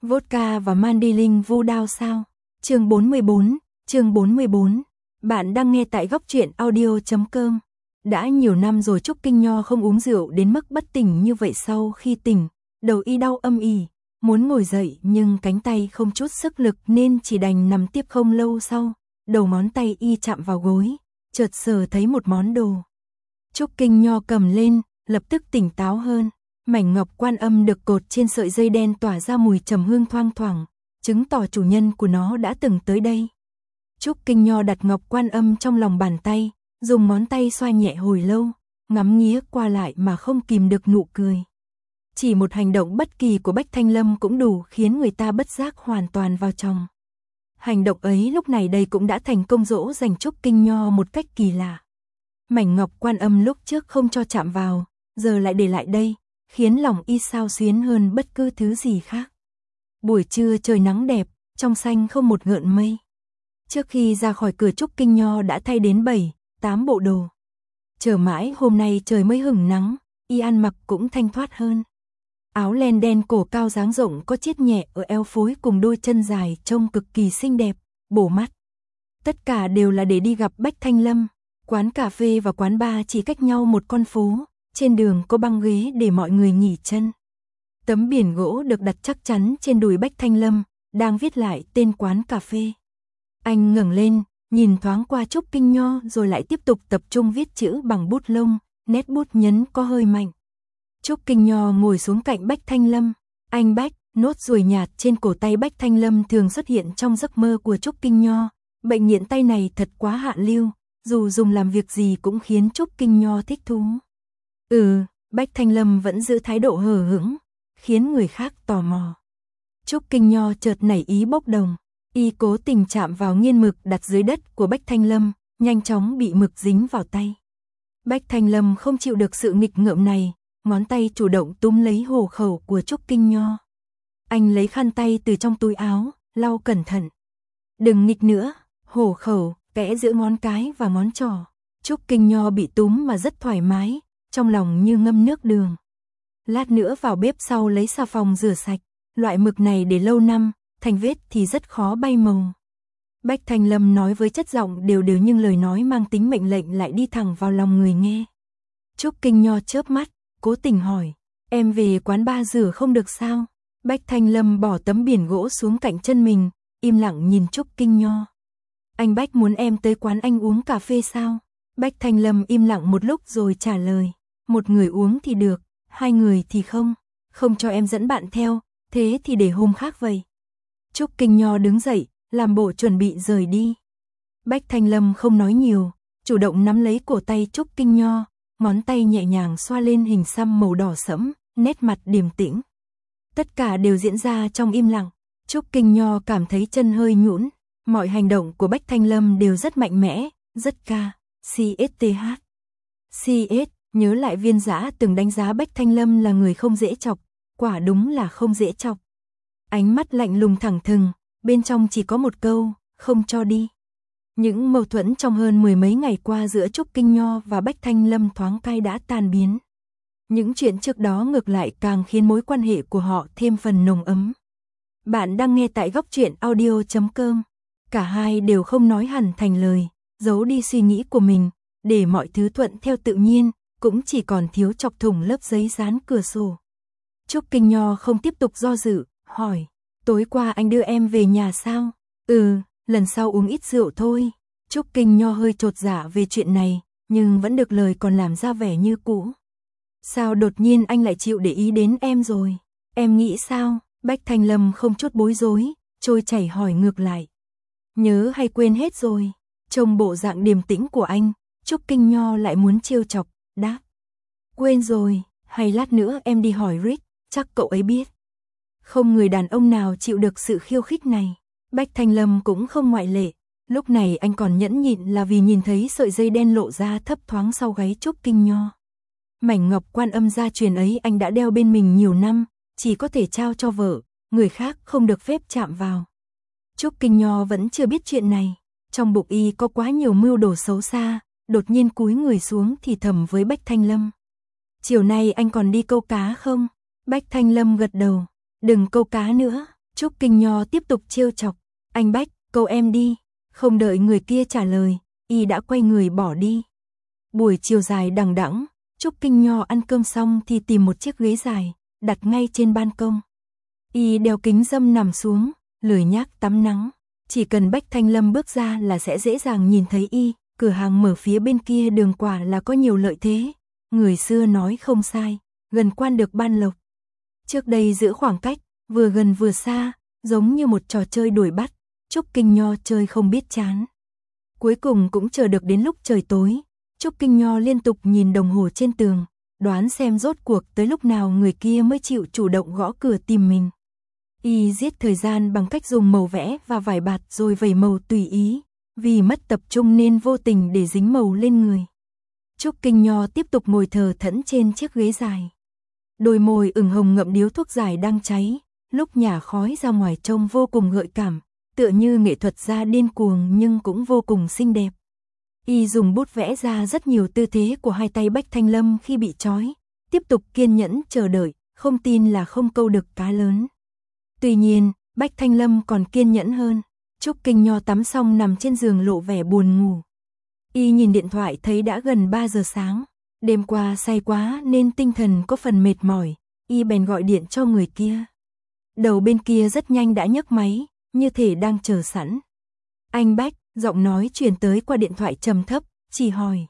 Vodka và Mandilin vu đao sao? Chương 44. Bạn đang nghe tại goctruyện.audio.com. Đã nhiều năm rồi Trúc Kinh Nho không uống rượu đến mức bất tỉnh như vậy. Sau khi tỉnh, đầu y đau âm ỉ, muốn ngồi dậy nhưng cánh tay không chút sức lực nên chỉ đành nằm tiếp. Không lâu sau, đầu ngón tay y chạm vào gối, chợt sờ thấy một món đồ. Trúc Kinh Nho cầm lên, lập tức tỉnh táo hơn. Mảnh ngọc Quan Âm được cột trên sợi dây đen tỏa ra mùi trầm hương thoang thoảng, chứng tỏ chủ nhân của nó đã từng tới đây. Trúc Kinh Nho đặt ngọc Quan Âm trong lòng bàn tay, dùng ngón tay xoa nhẹ hồi lâu, ngắm nghía qua lại mà không kìm được nụ cười. Chỉ một hành động bất kỳ của Bách Thanh Lâm cũng đủ khiến người ta bất giác hoàn toàn vào trong. Hành động ấy lúc này đây cũng đã thành công dỗ dành Trúc Kinh Nho một cách kỳ lạ. Mảnh ngọc Quan Âm lúc trước không cho chạm vào, giờ lại để lại đây, khiến lòng y xao xuyến hơn bất cứ thứ gì khác. Buổi trưa trời nắng đẹp, trong xanh không một gợn mây. Trước khi ra khỏi cửa Trúc Kinh Nho đã thay đến 7-8 bộ đồ. Chờ mãi hôm nay trời mới hửng nắng, y ăn mặc cũng thanh thoát hơn. Áo len đen cổ cao dáng rộng có chiết nhẹ ở eo phối cùng đôi chân dài trông cực kỳ xinh đẹp, bổ mắt. Tất cả đều là để đi gặp Bách Thanh Lâm. Quán cà phê và quán bar chỉ cách nhau một con phố, trên đường có băng ghế để mọi người nghỉ chân. Tấm biển gỗ được đặt chắc chắn trên đùi Bách Thanh Lâm, đang viết lại tên quán cà phê. Anh ngẩng lên, nhìn thoáng qua Trúc Kinh Nho rồi lại tiếp tục tập trung viết chữ bằng bút lông, nét bút nhấn có hơi mạnh. Trúc Kinh Nho ngồi xuống cạnh Bách Thanh Lâm. Anh Bách, nốt ruồi nhạt trên cổ tay Bách Thanh Lâm thường xuất hiện trong giấc mơ của Trúc Kinh Nho. Bệnh nghiện tay này thật quá hạ lưu, dù dùng làm việc gì cũng khiến Trúc Kinh Nho thích thú. Bách Thanh Lâm vẫn giữ thái độ hờ hững, khiến người khác tò mò. Trúc Kinh Nho chợt nảy ý bốc đồng, y cố tình chạm vào nghiên mực đặt dưới đất của Bách Thanh Lâm, nhanh chóng bị mực dính vào tay. Bách Thanh Lâm không chịu được sự nghịch ngợm này, ngón tay chủ động túm lấy hổ khẩu của Trúc Kinh Nho. Anh lấy khăn tay từ trong túi áo, lau cẩn thận. Đừng nghịch nữa, hổ khẩu, kẽ giữa ngón cái và ngón trỏ. Trúc Kinh Nho bị túm mà rất thoải mái, trong lòng như ngâm nước đường. Lát nữa vào bếp sau lấy xà phòng rửa sạch, loại mực này để lâu năm, thành vết thì rất khó bay màu. Bách Thanh Lâm nói với chất giọng đều đều nhưng lời nói mang tính mệnh lệnh lại đi thẳng vào lòng người nghe. Trúc Kinh Nho chớp mắt, cố tình hỏi, em về quán bar rửa không được sao? Bách Thanh Lâm bỏ tấm biển gỗ xuống cạnh chân mình, im lặng nhìn Trúc Kinh Nho. Anh Bách muốn em tới quán anh uống cà phê sao? Bách Thanh Lâm im lặng một lúc rồi trả lời, một người uống thì được, hai người thì không, không cho em dẫn bạn theo, thế thì để hôm khác vậy. Trúc Kinh Nho đứng dậy, làm bộ chuẩn bị rời đi. Bách Thanh Lâm không nói nhiều, chủ động nắm lấy cổ tay Trúc Kinh Nho, ngón tay nhẹ nhàng xoa lên hình xăm màu đỏ sẫm, nét mặt điềm tĩnh. Tất cả đều diễn ra trong im lặng. Trúc Kinh Nho cảm thấy chân hơi nhũn, mọi hành động của Bách Thanh Lâm đều rất mạnh mẽ, rất CSTH. CS, nhớ lại Viên Dã từng đánh giá Bách Thanh Lâm là người không dễ chọc, quả đúng là không dễ chọc. Ánh mắt lạnh lùng thẳng thừng, bên trong chỉ có một câu, không cho đi. Những mâu thuẫn trong hơn 10 mấy ngày qua giữa Trúc Kinh Nho và Bách Thanh Lâm thoáng cai đã tan biến. Những chuyện trước đó ngược lại càng khiến mối quan hệ của họ thêm phần nồng ấm. Bạn đang nghe tại goctruyện.audio.com. Cả hai đều không nói hẳn thành lời, giấu đi suy nghĩ của mình, để mọi thứ thuận theo tự nhiên, cũng chỉ còn thiếu chọc thủng lớp giấy dán cửa sổ. Trúc Kinh Nho không tiếp tục do dự, hỏi, tối qua anh đưa em về nhà sao? Lần sau uống ít rượu thôi. Trúc Kinh Nho hơi chột dạ về chuyện này, nhưng vẫn được lời còn làm ra vẻ như cũ. Sao đột nhiên anh lại chịu để ý đến em rồi? Em nghĩ sao? Bách Thanh Lâm không chút bối rối, trôi chảy hỏi ngược lại. Nhớ hay quên hết rồi? Trông bộ dạng điềm tĩnh của anh, Trúc Kinh Nho lại muốn trêu chọc, đáp. Quên rồi, hay lát nữa em đi hỏi Rick, chắc cậu ấy biết. Không người đàn ông nào chịu được sự khiêu khích này. Bách Thanh Lâm cũng không ngoại lệ. Lúc này anh còn nhẫn nhịn là vì nhìn thấy sợi dây đen lộ ra thấp thoáng sau gáy Trúc Kinh Nho. Mảnh ngọc Quan Âm gia truyền ấy anh đã đeo bên mình nhiều năm, chỉ có thể trao cho vợ, người khác không được phép chạm vào. Trúc Kinh Nho vẫn chưa biết chuyện này. Trong bụng y có quá nhiều mưu đồ xấu xa, đột nhiên cúi người xuống thì thầm với Bách Thanh Lâm. Chiều nay anh còn đi câu cá không? Bách Thanh Lâm gật đầu. Đừng câu cá nữa, Trúc Kinh Nho tiếp tục trêu chọc, anh Bách, câu em đi. Không đợi người kia trả lời, y đã quay người bỏ đi. Buổi chiều dài đằng đẵng, Trúc Kinh Nho ăn cơm xong thì tìm một chiếc ghế dài, đặt ngay trên ban công. Y đeo kính râm nằm xuống, lười nhác tắm nắng. Chỉ cần Bách Thanh Lâm bước ra là sẽ dễ dàng nhìn thấy y, cửa hàng mở phía bên kia đường quả là có nhiều lợi thế. Người xưa nói không sai, gần quan được ban lộc. Trước đây giữ khoảng cách, vừa gần vừa xa, giống như một trò chơi đuổi bắt, Trúc Kinh Nho chơi không biết chán. Cuối cùng cũng chờ được đến lúc trời tối, Trúc Kinh Nho liên tục nhìn đồng hồ trên tường, đoán xem rốt cuộc tới lúc nào người kia mới chịu chủ động gõ cửa tìm mình. Y giết thời gian bằng cách dùng màu vẽ và vải bạt rồi vẩy màu tùy ý, vì mất tập trung nên vô tình để dính màu lên người. Trúc Kinh Nho tiếp tục ngồi thờ thẫn trên chiếc ghế dài. Đôi môi ửng hồng ngậm điếu thuốc dài đang cháy, lúc nhả khói ra ngoài trông vô cùng gợi cảm, tựa như nghệ thuật gia điên cuồng nhưng cũng vô cùng xinh đẹp. Y dùng bút vẽ ra rất nhiều tư thế của hai tay Bách Thanh Lâm khi bị trói, tiếp tục kiên nhẫn chờ đợi, không tin là không câu được cá lớn. Tuy nhiên, Bách Thanh Lâm còn kiên nhẫn hơn. Trúc Kinh Nho tắm xong nằm trên giường lộ vẻ buồn ngủ. Y nhìn điện thoại thấy đã gần 3 giờ sáng. Đêm qua say quá nên tinh thần có phần mệt mỏi. Y bèn gọi điện cho người kia. Đầu bên kia rất nhanh đã nhấc máy, như thể đang chờ sẵn. Anh Bách, giọng nói truyền tới qua điện thoại trầm thấp, chỉ hỏi.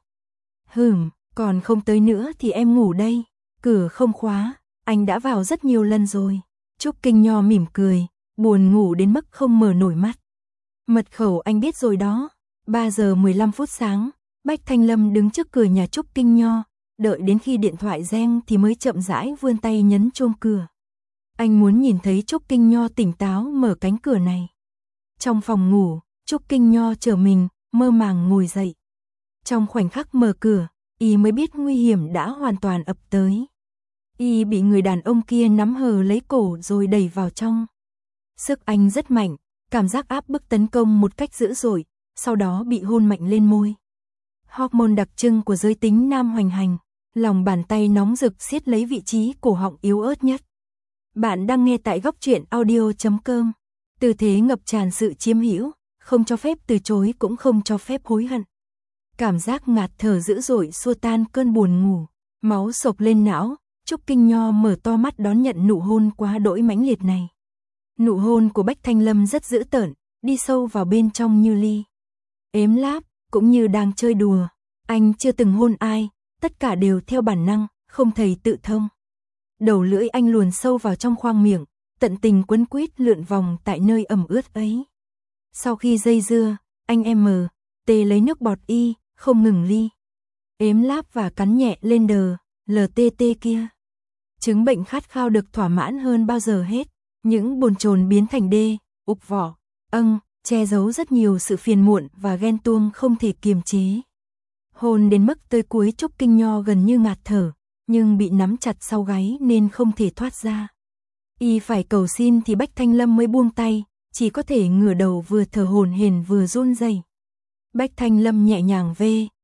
Còn không tới nữa thì em ngủ đây. Cửa không khóa, anh đã vào rất nhiều lần rồi. Trúc Kinh Nho mỉm cười, buồn ngủ đến mức không mở nổi mắt. Mật khẩu anh biết rồi đó. 3 giờ 15 phút sáng, Bách Thanh Lâm đứng trước cửa nhà Trúc Kinh Nho, đợi đến khi điện thoại reng thì mới chậm rãi vươn tay nhấn chuông cửa. Anh muốn nhìn thấy Trúc Kinh Nho tỉnh táo mở cánh cửa này. Trong phòng ngủ, Trúc Kinh Nho trở mình, mơ màng ngồi dậy. Trong khoảnh khắc mở cửa, y mới biết nguy hiểm đã hoàn toàn ập tới. Y bị người đàn ông kia nắm hờ lấy cổ rồi đẩy vào trong. Sức anh rất mạnh, cảm giác áp bức tấn công một cách dữ dội, sau đó bị hôn mạnh lên môi. Hormone đặc trưng của giới tính nam hoành hành, lòng bàn tay nóng rực siết lấy vị trí cổ họng yếu ớt nhất. Bạn đang nghe tại góc truyện audio.com. Tư thế ngập tràn sự chiếm hữu, không cho phép từ chối cũng không cho phép hối hận. Cảm giác ngạt thở dữ dội xua tan cơn buồn ngủ, máu sộc lên não. Trúc Kinh Nho mở to mắt đón nhận nụ hôn quá đỗi mãnh liệt này. Nụ hôn của Bách Thanh Lâm rất dữ tợn, đi sâu vào bên trong như ly. Ếm láp, cũng như đang chơi đùa. Anh chưa từng hôn ai, tất cả đều theo bản năng, không thầy tự thông. Đầu lưỡi anh luồn sâu vào trong khoang miệng, tận tình quấn quýt lượn vòng tại nơi ẩm ướt ấy. Sau khi dây dưa, anh tê lấy nước bọt y, không ngừng ly. Ếm láp và cắn nhẹ lên đờ, LTT kia. Chứng bệnh khát khao được thỏa mãn hơn bao giờ hết. Những bồn chồn biến thành đê, ục vỏ, che giấu rất nhiều sự phiền muộn và ghen tuông không thể kiềm chế. Hôn đến mức tới cuối Trúc Kinh Nho gần như ngạt thở, nhưng bị nắm chặt sau gáy nên không thể thoát ra. Y phải cầu xin thì Bách Thanh Lâm mới buông tay, chỉ có thể ngửa đầu vừa thở hổn hển vừa run rẩy. Bách Thanh Lâm nhẹ nhàng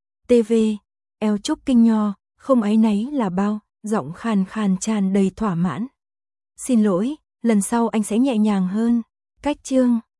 eo Trúc Kinh Nho, không áy náy là bao, giọng khàn khàn tràn đầy thỏa mãn. Xin lỗi, lần sau anh sẽ nhẹ nhàng hơn. Cách chương